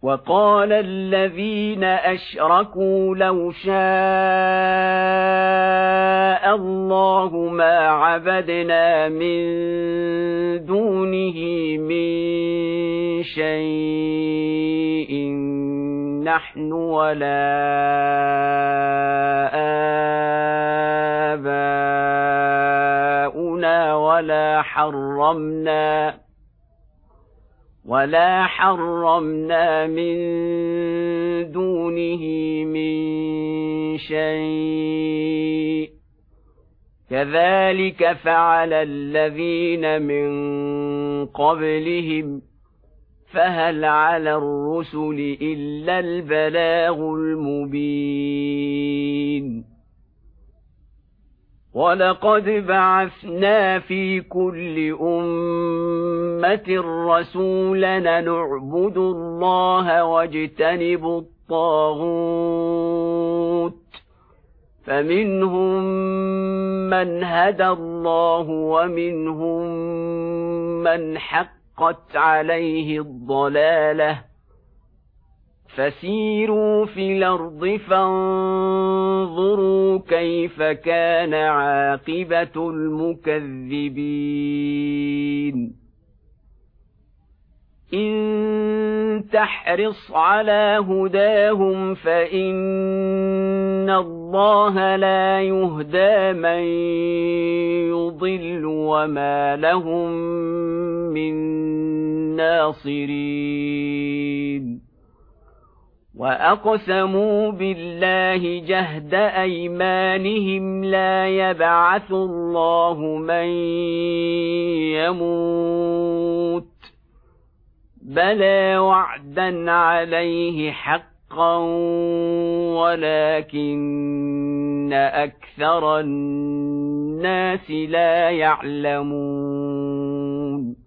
وقال الذين أشركوا لو شاء الله ما عبدنا من دونه من شيء نحن ولا آباؤنا ولا حرمنا من دونه من شيء كذلك فعل الذين من قبلهم فهل على الرسل إلا البلاغ المبين ولقد بعثنا في كل أمة رسولا نعبد الله واجتنب الطاغوت فمنهم من هدى الله ومنهم من حقت عليه الضلالة فسيروا في الأرض فانظروا كيف كان عاقبة المكذبين إن تحرص على هداهم فإن الله لا يهدى من يضل وما لهم من ناصرين وأقسموا بالله جهد أيمانهم لا يبعث الله من يموت بلى وعدا عليه حقا ولكن أكثر الناس لا يعلمون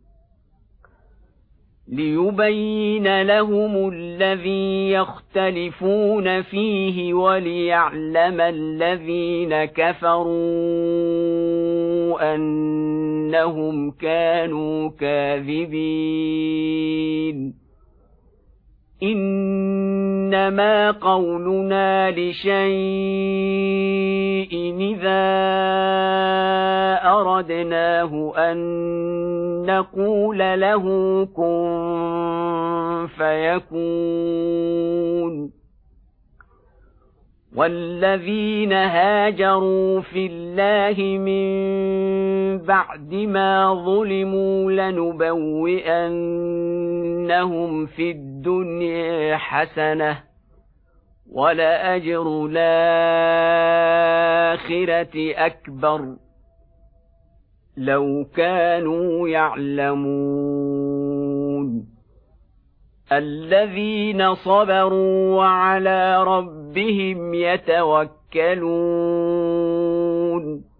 ليبين لهم الذي يختلفون فيه وليعلم الذين كفروا أنهم كانوا كاذبين إنما قولنا لشيء إذا أردناه أن نقول له كن فيكون والذين هاجروا في الله من بعد ما ظلموا لنبوئنهم في الدنيا حسنة ولأجر الآخرة أكبر لو كانوا يعلمون الذين صبروا وعلى ربهم يتوكلون